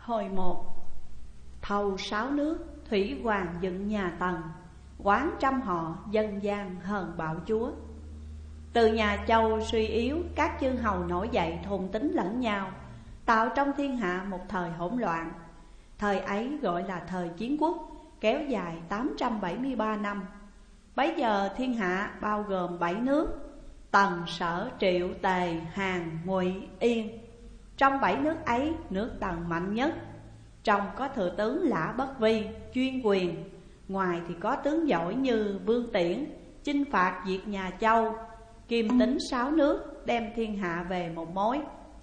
Hồi 1. Thầu 6 nước, thủy hoàng dựng nhà Tần, quán trăm họ dân gian hờn bạo chúa. Từ nhà Châu suy yếu, các chư hầu nổi dậy thôn tính lẫn nhau, tạo trong thiên hạ một thời hỗn loạn. Thời ấy gọi là thời chiến quốc, kéo dài 873 năm. Bấy giờ thiên hạ bao gồm 7 nước: Tần, Sở, Triệu, Tề, Hàn, Ngụy, Yên. Trong 7 nước ấy, nước Tần mạnh nhất. Trong có thừa tướng Lã Bất Vi, chuyên quyền. Ngoài thì có tướng giỏi như Vương Tiễn, chinh phạt diệt nhà Châu, kiềm tính 6 nước, đem thiên hạ về một mối.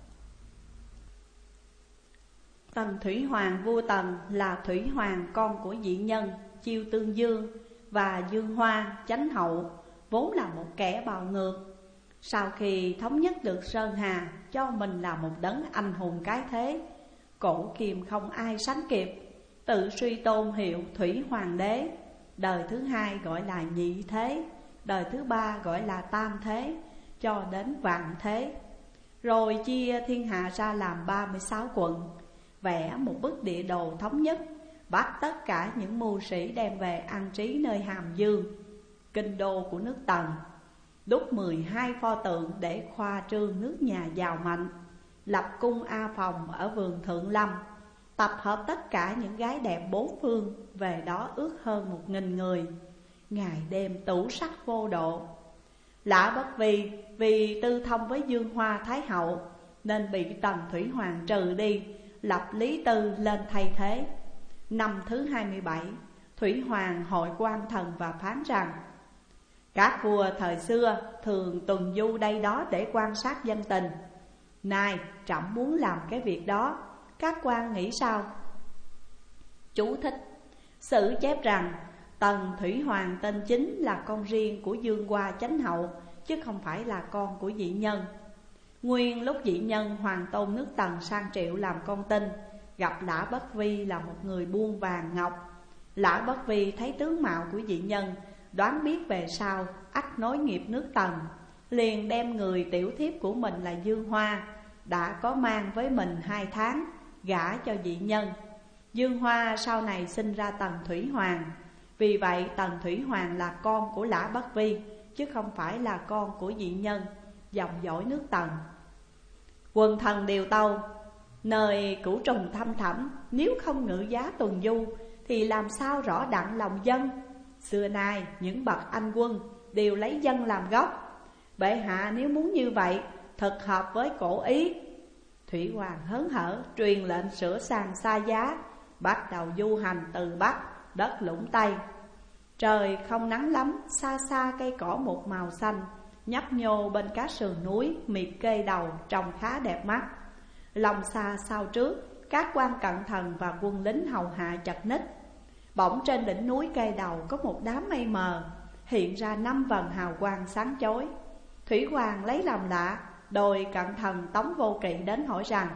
Tần Thủy Hoàng vua Tần là Thủy Hoàng con của dị nhân Chiêu Tương Dương và Dương Hoa Chánh Hậu, vốn là một kẻ bạo ngược. Sau khi thống nhất được Sơn Hà, cho mình là một đấng anh hùng cái thế, cổ kim không ai sánh kịp, tự suy tôn hiệu Thủy Hoàng đế. Đời thứ hai gọi là Nhị Thế, đời thứ ba gọi là Tam Thế, cho đến Vạn Thế. Rồi chia thiên hạ ra làm 36 quận, vẽ một bức địa đồ thống nhất, bắt tất cả những mưu sĩ đem về an trí nơi Hàm Dương, kinh đô của nước Tần. Đúc 12 pho tượng để khoa trương nước nhà giàu mạnh, lập cung A Phòng ở vườn Thượng Lâm, tập hợp tất cả những gái đẹp bốn phương, về đó ước hơn 1000 người, ngày đêm tủ sắc vô độ. Lã Bất Vi vì tư thông với Dương Hoa Thái Hậu nên bị Tần Thủy Hoàng trừ đi, lập Lý Tư lên thay thế. Năm thứ 27, Thủy Hoàng hội quan thần và phán rằng: các vua thời xưa thường tuần du đây đó để quan sát dân tình. Nay trẫm muốn làm cái việc đó, các quan nghĩ sao? Chú thích: sử chép rằng Tần Thủy Hoàng tên chính là con riêng của Dương Hoa Chánh Hậu, chứ không phải là con của dị nhân. Nguyên lúc dị nhân hoàng tôn nước Tần sang Triệu làm con tin, gặp Lã Bất Vi là một người buôn vàng ngọc. Lã Bất Vi thấy tướng mạo của dị nhân, đoán biết về sau ắt nối nghiệp nước Tần, liền đem người tiểu thiếp của mình là Dương Hoa, đã có mang với mình 2 tháng, gả cho dị nhân. Dương Hoa sau này sinh ra Tần Thủy Hoàng. Vì vậy Tần Thủy Hoàng là con của Lã Bất Vi, chứ không phải là con của dị nhân, dòng dõi nước Tần. Quần thần điều tâu: nơi cửu trùng thăm thẳm, nếu không ngự giá tuần du thì làm sao rõ đặng lòng dân. Xưa nay những bậc anh quân đều lấy dân làm gốc. Bệ hạ nếu muốn như vậy, thật hợp với cổ ý. Thủy Hoàng hớn hở truyền lệnh sửa sang xa giá, bắt đầu du hành từ Bắc, đất Lũng Tây. Trời không nắng lắm, xa xa cây cỏ một màu xanh, nhấp nhô bên các sườn núi, miệt kê đầu trông khá đẹp mắt. Lòng xa sau trước, các quan cận thần và quân lính hầu hạ chật ních. Bỗng trên đỉnh núi cây đầu có một đám mây mờ, hiện ra 5 vầng hào quang sáng chói. Thủy Hoàng lấy làm lạ, đòi cận thần Tống Vô Kỵ đến hỏi rằng: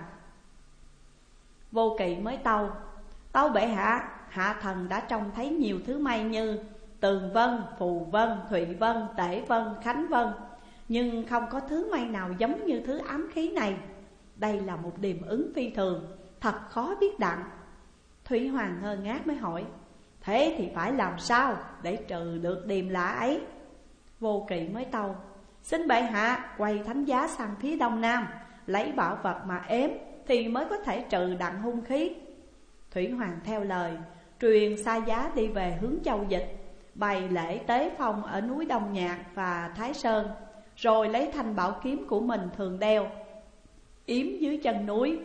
Vô Kỵ mới tâu: tâu bệ hạ, hạ thần đã trông thấy nhiều thứ mây như Tường Vân, Phù Vân, Thụy Vân, Tể Vân, Khánh Vân, nhưng không có thứ mây nào giống như thứ ám khí này. Đây là một điềm ứng phi thường, thật khó biết đặng. Thủy Hoàng ngơ ngác mới hỏi: thế thì phải làm sao để trừ được điềm lạ ấy? Vô Kỵ mới tâu: xin bệ hạ quay thánh giá sang phía đông nam, lấy bảo vật mà ếm thì mới có thể trừ đặng hung khí. Thủy Hoàng theo lời, truyền xa giá đi về hướng Châu Dịch, bày lễ tế phong ở núi Đông Nhạc và Thái Sơn, rồi lấy thanh bảo kiếm của mình thường đeo, yếm dưới chân núi,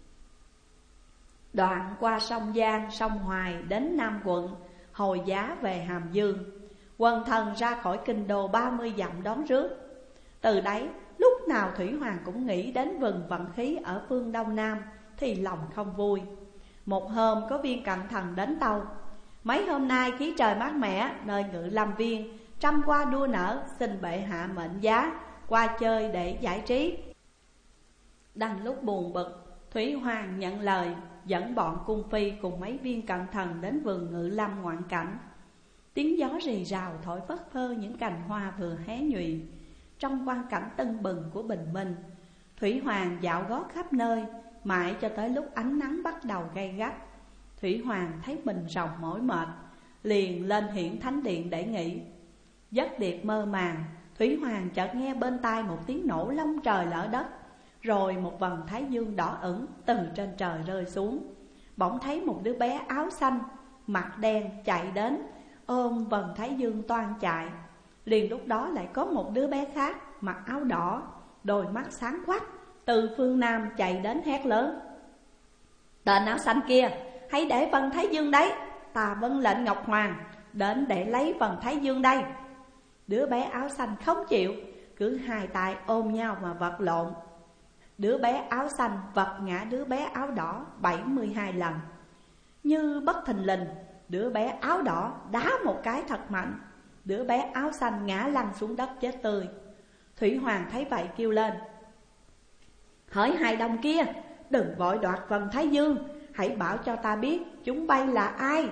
đoạn qua sông Giang, sông Hoài đến Nam quận, hồi giá về Hàm Dương. Quần thần ra khỏi kinh đô 30 dặm đón rước. Từ đấy lúc nào Thủy Hoàng cũng nghĩ đến vừng vận khí ở phương Đông Nam, thì lòng không vui. Một hôm có viên cận thần đến tâu: mấy hôm nay khí trời mát mẻ, nơi Ngự Lâm Viên trăm hoa đua nở, xin bệ hạ mệnh giá qua chơi để giải trí. Đang lúc buồn bực, Thủy Hoàng nhận lời, dẫn bọn cung phi cùng mấy viên cận thần đến vườn Ngự Lâm ngoạn cảnh. Tiếng gió rì rào thổi phất phơ những cành hoa vừa hé nhụy. Trong quang cảnh tưng bừng của bình minh, Thủy Hoàng dạo gót khắp nơi, mãi cho tới lúc ánh nắng bắt đầu gay gắt. Thủy Hoàng thấy mình ròng mỏi mệt, liền lên hiển thánh điện để nghỉ. Giấc điệp mơ màng, Thủy Hoàng chợt nghe bên tai một tiếng nổ long trời lở đất, rồi một vầng thái dương đỏ ửng từ trên trời rơi xuống. Bỗng thấy một đứa bé áo xanh, mặt đen chạy đến, ôm vầng thái dương toan chạy. Liền lúc đó lại có một đứa bé khác, mặc áo đỏ, đôi mắt sáng quắc, từ phương Nam chạy đến hét lớn: tên áo xanh kia, hãy để vầng thái dương đấy, ta vâng lệnh Ngọc Hoàng đến để lấy vầng thái dương đây. Đứa bé áo xanh không chịu, cứ hai tay ôm nhau mà vật lộn. Đứa bé áo xanh vật ngã đứa bé áo đỏ 72 lần. Như bất thình lình, đứa bé áo đỏ đá một cái thật mạnh, đứa bé áo xanh ngã lăn xuống đất chết tươi. Thủy Hoàng thấy vậy kêu lên: hỡi hài đồng kia, đừng vội đoạt vầng thái dương, hãy bảo cho ta biết chúng bay là ai.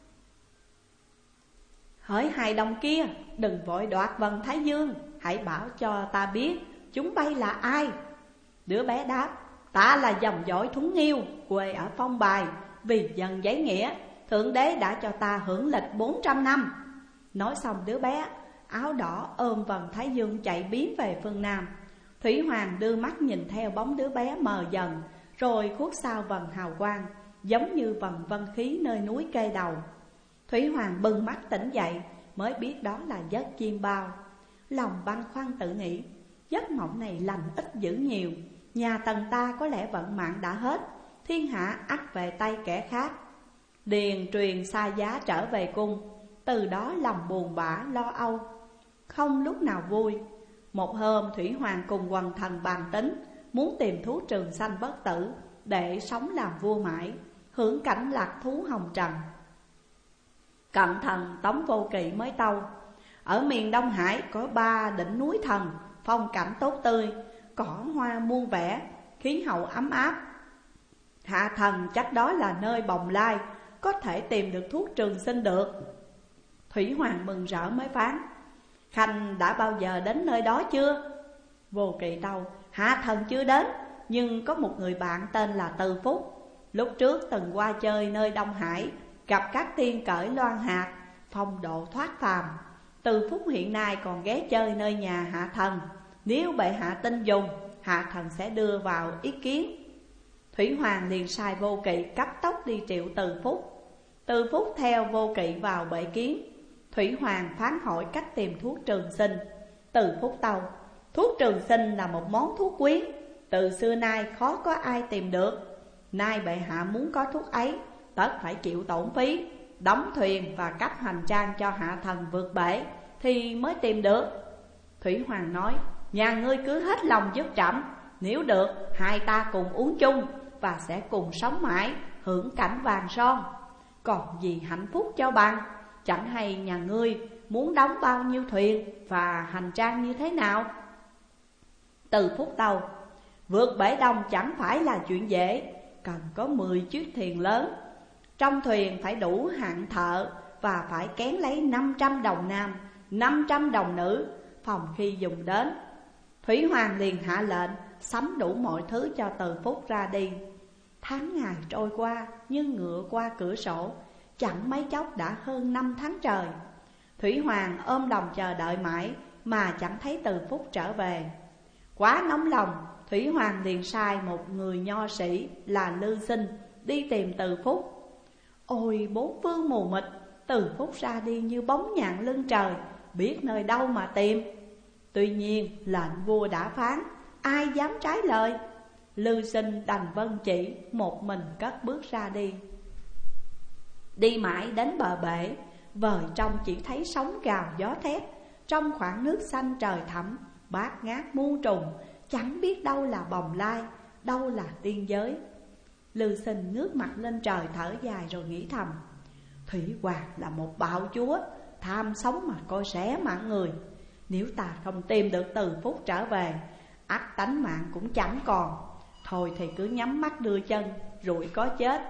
Hỡi hài đồng kia, đừng vội đoạt vầng thái dương, hãy bảo cho ta biết chúng bay là ai. Đứa bé đáp: ta là dòng dõi Thuấn Nghiêu, quê ở Phong Bài. Vì dân giấy nghĩa, Thượng Đế đã cho ta hưởng lịch 400 năm. Nói xong đứa bé áo đỏ ôm vầng thái dương chạy biến về phương Nam. Thủy Hoàng đưa mắt nhìn theo bóng đứa bé mờ dần, rồi khuất sau vầng hào quang, giống như vầng vân khí nơi núi Kê Đầu. Thủy Hoàng bừng mắt tỉnh dậy, mới biết đó là giấc chiêm bao. Lòng băn khoăn tự nghĩ: giấc mộng này lành ít dữ nhiều, nhà Tần ta có lẽ vận mạng đã hết, thiên hạ ắt về tay kẻ khác. Điền truyền xa giá trở về cung, từ đó lòng buồn bã lo âu, không lúc nào vui. Một hôm Thủy Hoàng cùng quần thần bàn tính, muốn tìm thú trường sanh bất tử, để sống làm vua mãi, hưởng cảnh lạc thú hồng trần. Cận thần Tống Vô Kỵ mới tâu: ở miền Đông Hải có 3 đỉnh núi thần, phong cảnh tốt tươi, cỏ hoa muôn vẻ, khí hậu ấm áp. Hạ thần chắc đó là nơi bồng lai, có thể tìm được thuốc trường sinh được. Thủy Hoàng mừng rỡ mới phán: Khanh đã bao giờ đến nơi đó chưa? Vô Kỵ tâu: hạ thần chưa đến, nhưng có một người bạn tên là Từ Phúc, lúc trước từng qua chơi nơi Đông Hải, gặp các tiên cởi loan hạt, phong độ thoát phàm. Từ Phúc hiện nay còn ghé chơi nơi nhà hạ thần, nếu bệ hạ tin dùng, hạ thần sẽ đưa vào ý kiến. Thủy Hoàng liền sai Vô Kỵ cấp tốc đi triệu Từ Phúc. Từ Phúc theo Vô Kỵ vào bệ kiến. Thủy Hoàng phán hỏi cách tìm thuốc trường sinh. Từ Phúc tâu: thuốc trường sinh là một món thuốc quý, từ xưa nay khó có ai tìm được. Nay bệ hạ muốn có thuốc ấy, tất phải chịu tổn phí, đóng thuyền và cấp hành trang cho hạ thần vượt bể, thì mới tìm được. Thủy Hoàng nói: nhà ngươi cứ hết lòng giúp trẫm, nếu được hai ta cùng uống chung, và sẽ cùng sống mãi, hưởng cảnh vàng son. Còn gì hạnh phúc cho bằng, chẳng hay nhà ngươi muốn đóng bao nhiêu thuyền và hành trang như thế nào? Từ Phúc tâu: vượt bể đông chẳng phải là chuyện dễ, cần có 10 chiếc thuyền lớn. Trong thuyền phải đủ hạng thợ, và phải kén lấy 500 đồng nam, 500 đồng nữ, phòng khi dùng đến. Thủy Hoàng liền hạ lệnh sắm đủ mọi thứ cho Từ Phúc ra đi. Tháng ngày trôi qua như ngựa qua cửa sổ, chẳng mấy chốc đã hơn 5 tháng trời. Thủy Hoàng ôm lòng chờ đợi mãi mà chẳng thấy Từ Phúc trở về. Quá nóng lòng, Thủy Hoàng liền sai một người nho sĩ là Lư Sinh đi tìm Từ Phúc. Ôi bốn phương mù mịt, Từ Phúc ra đi như bóng nhạn lưng trời, biết nơi đâu mà tìm. Tuy nhiên lệnh vua đã phán, ai dám trái lời. Lư Sinh đành vâng chỉ, một mình cất bước ra đi. Đi mãi đến bờ bể, vời trong chỉ thấy sóng gào gió thét. Trong khoảng nước xanh trời thẳm, bát ngát muôn trùng, chẳng biết đâu là bồng lai, đâu là tiên giới. Lư Sinh ngước mặt lên trời thở dài rồi nghĩ thầm: Thủy Hoàng là một bạo chúa, tham sống mà coi rẻ mạng người. Nếu ta không tìm được Từ Phúc trở về, ắt tánh mạng cũng chẳng còn. Thôi thì cứ nhắm mắt đưa chân, rủi có chết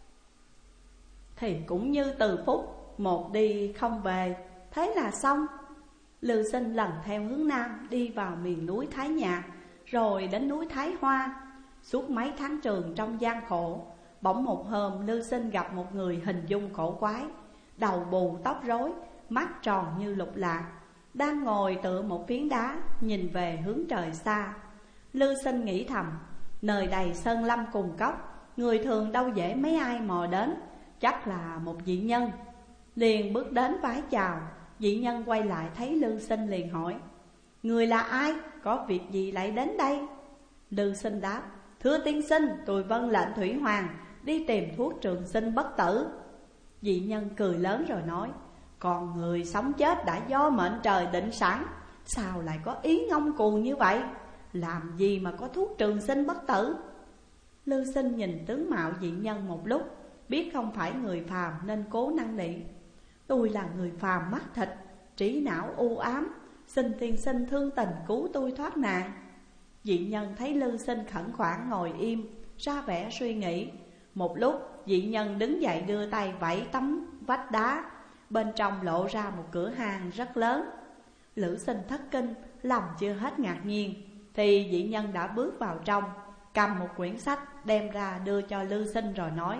thì cũng như Từ Phúc, một đi không về, thế là xong. Lư Sinh lần theo hướng nam đi vào miền núi Thái Nhạc, rồi đến núi Thái Hoa. Suốt mấy tháng trường trong gian khổ, bỗng một hôm Lư Sinh gặp một người hình dung cổ quái, đầu bù tóc rối, mắt tròn như lục lạc, đang ngồi tựa một phiến đá nhìn về hướng trời xa. Lư Sinh nghĩ thầm, nơi đầy sơn lâm cùng cốc, người thường đâu dễ mấy ai mò đến, chắc là một vị nhân. Liền bước đến vái chào. Vị nhân quay lại thấy Lư Sinh liền hỏi, người là ai, có việc gì lại đến đây? Lư Sinh đáp, thưa tiên sinh, tôi vâng lệnh Thủy Hoàng đi tìm thuốc trường sinh bất tử. Vị nhân cười lớn rồi nói, còn người sống chết đã do mệnh trời định sẵn, sao lại có ý ngông cuồng như vậy? Làm gì mà có thuốc trường sinh bất tử? Lư Sinh nhìn tướng mạo vị nhân một lúc, biết không phải người phàm nên cố năn nỉ, tôi là người phàm mắt thịt, trí não u ám, xin tiên sinh thương tình cứu tôi thoát nạn. Vị nhân thấy Lư Sinh khẩn khoản ngồi im, ra vẻ suy nghĩ. Một lúc vị nhân đứng dậy đưa tay vẫy tấm vách đá, bên trong lộ ra một cửa hàng rất lớn. Lữ Sinh thất kinh, lòng chưa hết ngạc nhiên, thì vị nhân đã bước vào trong, cầm một quyển sách đem ra đưa cho Lư Sinh rồi nói,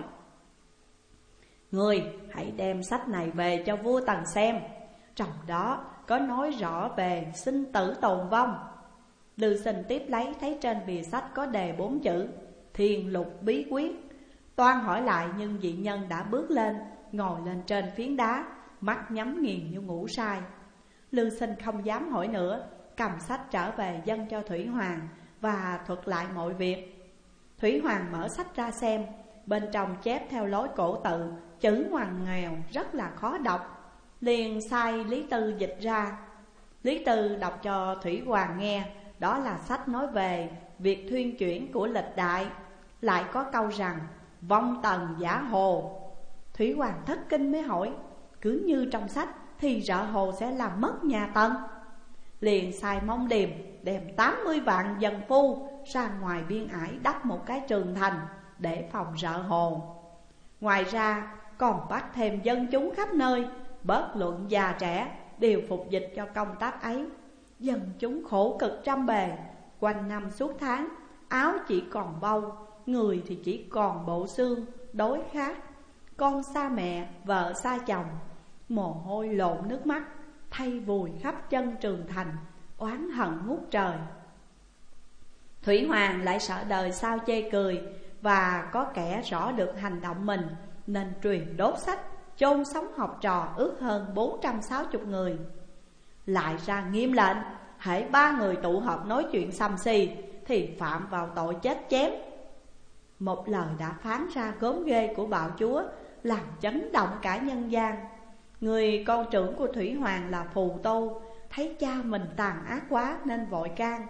người hãy đem sách này về cho vua Tần xem, trong đó có nói rõ về sinh tử tồn vong. Lư Sinh tiếp lấy, thấy trên bìa sách có đề 4 chữ Thiên Lục Bí Quyết. Toan hỏi lại nhưng vị nhân đã bước lên, ngồi lên trên phiến đá, mắt nhắm nghiền như ngủ say. Lư Sinh không dám hỏi nữa, cầm sách trở về dâng cho Thủy Hoàng và thuật lại mọi việc. Thủy Hoàng mở sách ra xem, bên trong chép theo lối cổ tự, chữ ngoằn nghèo rất là khó đọc. Liền sai Lý Tư dịch ra. Lý Tư đọc cho Thủy Hoàng nghe, đó là sách nói về việc thuyên chuyển của lịch đại. Lại có câu rằng vong tần giả hồ. Thủy Hoàng thất kinh mới hỏi, cứ như trong sách thì rợ hồ sẽ làm mất nhà Tần. Liền sai Mông Điềm đem 80 vạn dân phu ra ngoài biên ải đắp một cái trường thành để phòng rợ hồ. Ngoài ra còn bắt thêm dân chúng khắp nơi, bất luận già trẻ, đều phục dịch cho công tác ấy. Dân chúng khổ cực trăm bề, quanh năm suốt tháng, áo chỉ còn bâu, người thì chỉ còn bộ xương, đói khát. Con xa mẹ, vợ xa chồng, mồ hôi lộn nước mắt, thay vùi khắp chân trường thành, oán hận ngút trời. Thủy Hoàng lại sợ đời sao chê cười, và có kẻ rõ được hành động mình, nên truyền đốt sách, chôn sống học trò ước hơn 460 người. Lại ra nghiêm lệnh, hễ 3 người tụ họp nói chuyện sầm xì thì phạm vào tội chết chém. Một lời đã phán ra gớm ghê của bạo chúa, làm chấn động cả nhân gian. Người con trưởng của Thủy Hoàng là Phù Tô, thấy cha mình tàn ác quá nên vội can.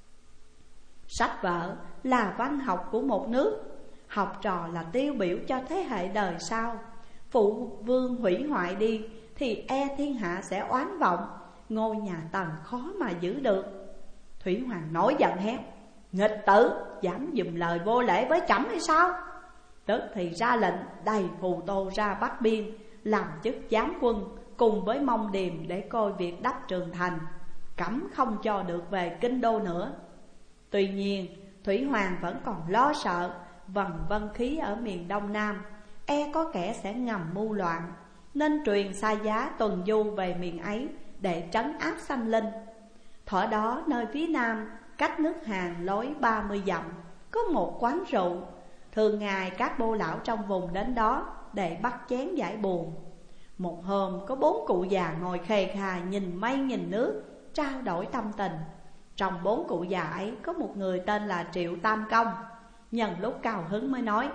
Sách vở là văn học của một nước, học trò là tiêu biểu cho thế hệ đời sau. Phụ vương hủy hoại đi thì e thiên hạ sẽ oán vọng, ngôi nhà Tần khó mà giữ được. Thủy Hoàng nổi giận hét, nghịch tử, dám dùng lời vô lễ với trẫm hay sao? Tức thì ra lệnh đầy Phù Tô ra Bắc Biên, làm chức giám quân cùng với Mông Điềm để coi việc đắp trường thành, cấm không cho được về kinh đô nữa. Tuy nhiên Thủy Hoàng vẫn còn lo sợ vần vân khí ở miền Đông Nam, e có kẻ sẽ ngầm mưu loạn, nên truyền xa giá tuần du về miền ấy để trấn áp sanh linh. Thuở đó nơi phía nam cách nước Hàn lối 30 dặm có một quán rượu, thường ngày các bô lão trong vùng đến đó để bắt chén giải buồn. Một hôm có 4 cụ già ngồi khề khà nhìn mây nhìn nước, trao đổi tâm tình. Trong 4 cụ già ấy có một người tên là Triệu Tam Công. Nhân lúc cao hứng mới nói,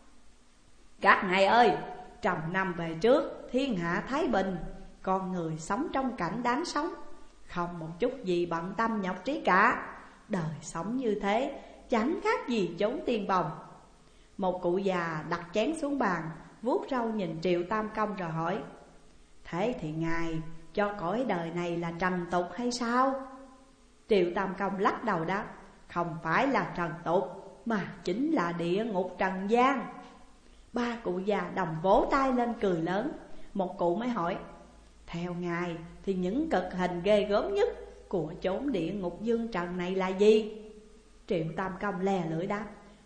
các ngài ơi, trăm năm về trước thiên hạ thái bình, con người sống trong cảnh đáng sống, không một chút gì bận tâm nhọc trí cả. Đời sống như thế chẳng khác gì chốn tiên bồng. Một cụ già đặt chén xuống bàn, vuốt râu nhìn Triệu Tam Công rồi hỏi, thế thì ngài cho cõi đời này là trần tục hay sao? Triệu Tam Công lắc đầu đáp, không phải là trần tục, mà chính là địa ngục trần gian. 3 cụ già đồng vỗ tay lên cười lớn. Một cụ mới hỏi, theo ngài thì những cực hình ghê gớm nhất của chốn địa ngục dương trần này là gì? Triệu Tam Công lè lưỡi đáp,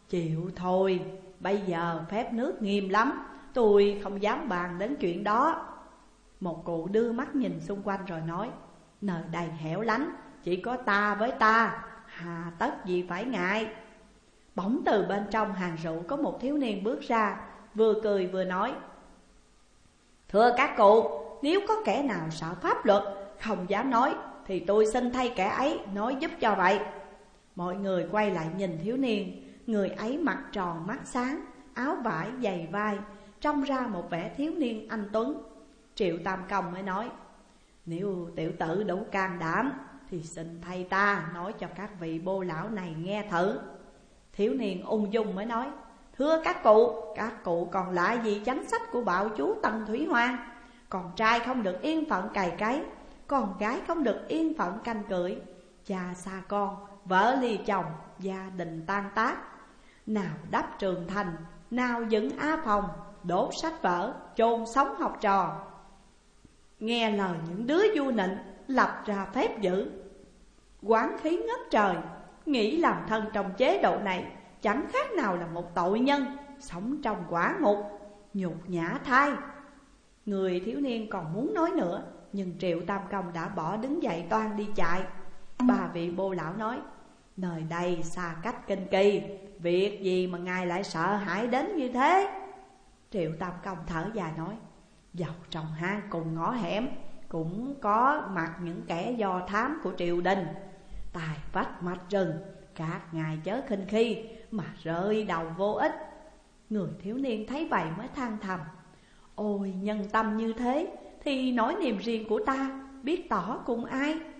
Chịu thôi, bây giờ phép nước nghiêm lắm, tôi không dám bàn đến chuyện đó. Một cụ đưa mắt nhìn xung quanh rồi nói: nơi đây hẻo lánh, chỉ có ta với ta, hà tất gì phải ngại. Bỗng từ bên trong hàng rượu có một thiếu niên bước ra, vừa cười vừa nói: thưa các cụ, nếu có kẻ nào sợ pháp luật không dám nói, thì tôi xin thay kẻ ấy nói giúp cho vậy. Mọi người quay lại nhìn thiếu niên. Người ấy mặt tròn mắt sáng, áo vải dày vai, trông ra một vẻ thiếu niên anh tuấn. Triệu Tam Công mới nói: nếu tiểu tử đủ can đảm thì xin thay ta nói cho các vị bô lão này nghe thử. Thiếu niên ung dung mới nói: thưa các cụ còn lạ gì chánh sách của bạo chúa Tần Thủy Hoàng. Con trai không được yên phận cày cấy, con gái không được yên phận canh cưỡi. Cha xa con, vợ ly chồng, gia đình tan tác. Nào đắp trường thành, nào dựng A Phòng, đốt sách vở, chôn sống học trò. Nghe lời những đứa du nịnh, lập ra phép dữ, quán khí ngất trời. Nghĩ làm thân trong chế độ này, chẳng khác nào là một tội nhân sống trong quả ngục, nhục nhã thay. Người thiếu niên còn muốn nói nữa, nhưng Triệu Tam Công đã bỏ đứng dậy toan đi chạy. Ba vị bô lão nói: nơi đây xa cách kinh kỳ, việc gì mà ngài lại sợ hãi đến như thế? Triệu Tam Công thở dài nói: dầu trong hang cùng ngõ hẻm cũng có mặt những kẻ do thám của triều đình, tài vách mạch rừng, các ngài chớ khinh khi mà rơi đầu vô ích. Người thiếu niên thấy vậy mới than thầm: ôi nhân tâm như thế thì nỗi niềm riêng của ta biết tỏ cùng ai?